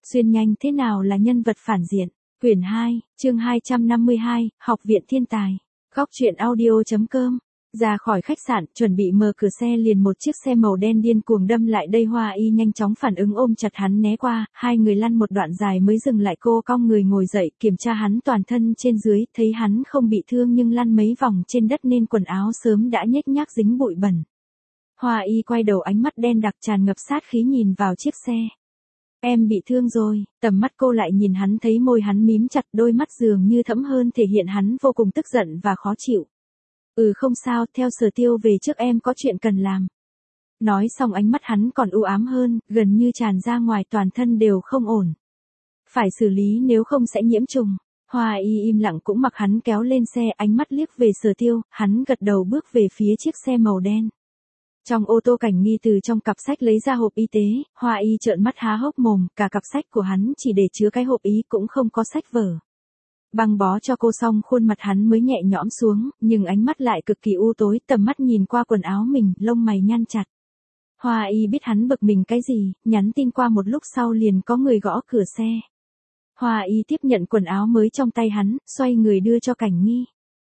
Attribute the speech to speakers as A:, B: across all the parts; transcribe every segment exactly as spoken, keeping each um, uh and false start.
A: Xuyên nhanh thế nào là nhân vật phản diện? Quyển hai, chương hai trăm năm mươi hai, Học viện thiên tài. Góc truyện audio.com. Ra khỏi khách sạn, chuẩn bị mở cửa xe liền một chiếc xe màu đen điên cuồng đâm lại đây. Hoa Y nhanh chóng phản ứng ôm chặt hắn né qua, hai người lăn một đoạn dài mới dừng lại. Cô cong người ngồi dậy, kiểm tra hắn toàn thân trên dưới, thấy hắn không bị thương nhưng lăn mấy vòng trên đất nên quần áo sớm đã nhếch nhác dính bụi bẩn. Hoa Y quay đầu, ánh mắt đen đặc tràn ngập sát khí nhìn vào chiếc xe. Em bị thương rồi, tầm mắt cô lại nhìn hắn, thấy môi hắn mím chặt, đôi mắt dường như thẫm hơn, thể hiện hắn vô cùng tức giận và khó chịu. Ừ không sao, theo Sở Tiêu về trước, em có chuyện cần làm. Nói xong ánh mắt hắn còn u ám hơn, gần như tràn ra ngoài, toàn thân đều không ổn. Phải xử lý nếu không sẽ nhiễm trùng. Hoa Y im lặng cũng mặc hắn kéo lên xe, ánh mắt liếc về Sở Tiêu, hắn gật đầu bước về phía chiếc xe màu đen. Trong ô tô, Cảnh Nghi từ trong cặp sách lấy ra hộp y tế, Hoa Y trợn mắt há hốc mồm, cả cặp sách của hắn chỉ để chứa cái hộp ý, cũng không có sách vở. Băng bó cho cô xong, khuôn mặt hắn mới nhẹ nhõm xuống, nhưng ánh mắt lại cực kỳ u tối, tầm mắt nhìn qua quần áo mình, lông mày nhăn chặt. Hoa Y biết hắn bực mình cái gì, nhắn tin qua một lúc sau liền có người gõ cửa xe. Hoa Y tiếp nhận quần áo mới trong tay hắn, xoay người đưa cho Cảnh Nghi.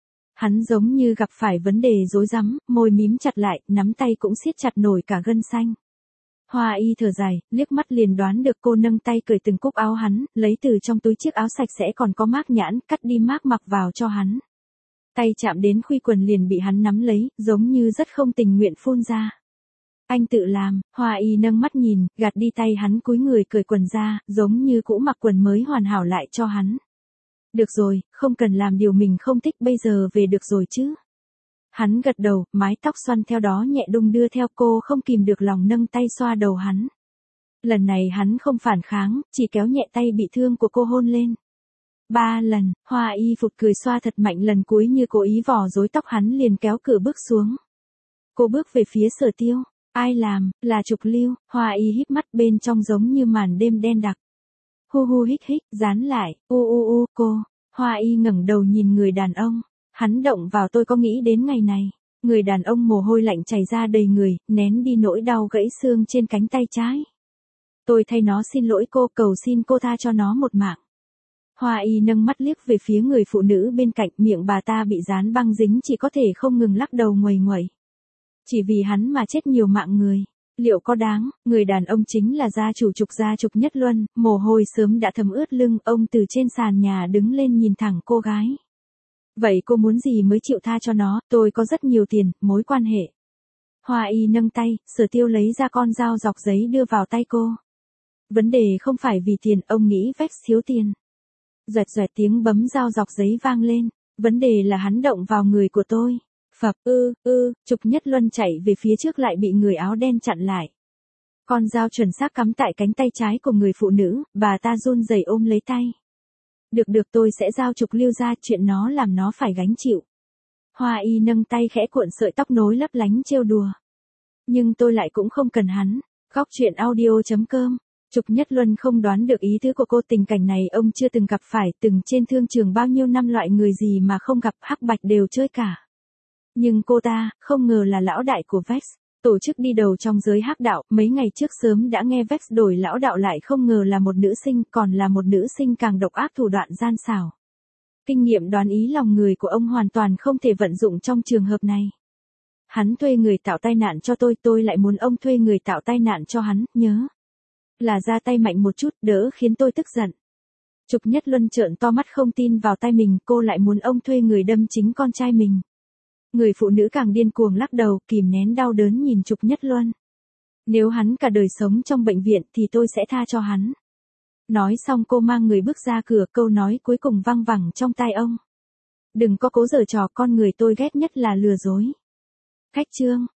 A: Hắn giống như gặp phải vấn đề rối rắm, môi mím chặt lại, nắm tay cũng siết chặt nổi cả gân xanh. Hoa Y thở dài, liếc mắt liền đoán được cô nâng tay cởi từng cúc áo hắn, lấy từ trong túi chiếc áo sạch sẽ còn có mác nhãn, cắt đi mác mặc vào cho hắn. Tay chạm đến khuy quần liền bị hắn nắm lấy, giống như rất không tình nguyện phun ra. Anh tự làm. Hoa Y nâng mắt nhìn, gạt đi tay hắn, cúi người cởi quần ra, giống như cũ mặc quần mới hoàn hảo lại cho hắn. Được rồi, không cần làm điều mình không thích, bây giờ về được rồi chứ. Hắn gật đầu, mái tóc xoăn theo đó nhẹ đung đưa theo, cô không kìm được lòng nâng tay xoa đầu hắn. Lần này hắn không phản kháng, chỉ kéo nhẹ tay bị thương của cô hôn lên. Ba lần, Hoa Y phụt cười xoa thật mạnh, lần cuối như cố ý vò rối tóc hắn, liền kéo cửa bước xuống. Cô bước về phía Sở Tiêu. Ai làm? Là Trục Lưu. Hoa Y híp mắt, bên trong giống như màn đêm đen đặc. Hu hu hích hích, dán lại, u u u, cô. Hoa Y ngẩng đầu nhìn người đàn ông. Hắn động vào tôi có nghĩ đến ngày này. Người đàn ông mồ hôi lạnh chảy ra đầy người, nén đi nỗi đau gãy xương trên cánh tay trái. Tôi thay nó xin lỗi cô, cầu xin cô tha cho nó một mạng. Hoa Y nâng mắt liếc về phía người phụ nữ bên cạnh, miệng bà ta bị dán băng dính, chỉ có thể không ngừng lắc đầu nguầy nguẩy. Chỉ vì hắn mà chết nhiều mạng người. Liệu có đáng? Người đàn ông chính là gia chủ Trục gia, Trục Nhất Luân, mồ hôi sớm đã thấm ướt lưng, ông từ trên sàn nhà đứng lên nhìn thẳng cô gái. Vậy cô muốn gì mới chịu tha cho nó? Tôi có rất nhiều tiền, mối quan hệ. Hoa Y nâng tay, Sở Tiêu lấy ra con dao dọc giấy đưa vào tay cô. Vấn đề không phải vì tiền, ông nghĩ Vex thiếu tiền. Doẹt doẹt tiếng bấm dao dọc giấy vang lên. Vấn đề là hắn động vào người của tôi. Phập, ư, ư, Trục Nhất Luân chạy về phía trước lại bị người áo đen chặn lại. Con dao chuẩn xác cắm tại cánh tay trái của người phụ nữ, bà ta run rẩy ôm lấy tay. Được được, tôi sẽ giao Trục Lưu ra, chuyện nó làm nó phải gánh chịu. Hoa Y nâng tay khẽ cuộn sợi tóc nối lấp lánh trêu đùa. Nhưng tôi lại cũng không cần hắn. Góc truyện audio.com. Trục Nhất Luân không đoán được ý tứ của cô, tình cảnh này ông chưa từng gặp phải, từng trên thương trường bao nhiêu năm loại người gì mà không gặp, hắc bạch đều chơi cả. Nhưng cô ta, không ngờ là lão đại của Vex, tổ chức đi đầu trong giới hắc đạo, mấy ngày trước sớm đã nghe Vex đổi lão đạo, lại không ngờ là một nữ sinh, còn là một nữ sinh càng độc ác thủ đoạn gian xảo. Kinh nghiệm đoán ý lòng người của ông hoàn toàn không thể vận dụng trong trường hợp này. Hắn thuê người tạo tai nạn cho tôi, tôi lại muốn ông thuê người tạo tai nạn cho hắn, nhớ. Là ra tay mạnh một chút, đỡ khiến tôi tức giận. Trục Nhất Luân trợn to mắt không tin vào tai mình, cô lại muốn ông thuê người đâm chính con trai mình. Người phụ nữ càng điên cuồng lắc đầu, kìm nén đau đớn nhìn Trục Nhất Luân. Nếu hắn cả đời sống trong bệnh viện thì tôi sẽ tha cho hắn. Nói xong cô mang người bước ra cửa, câu nói cuối cùng văng vẳng trong tai ông. Đừng có cố giở trò, con người tôi ghét nhất là lừa dối. Khách trương.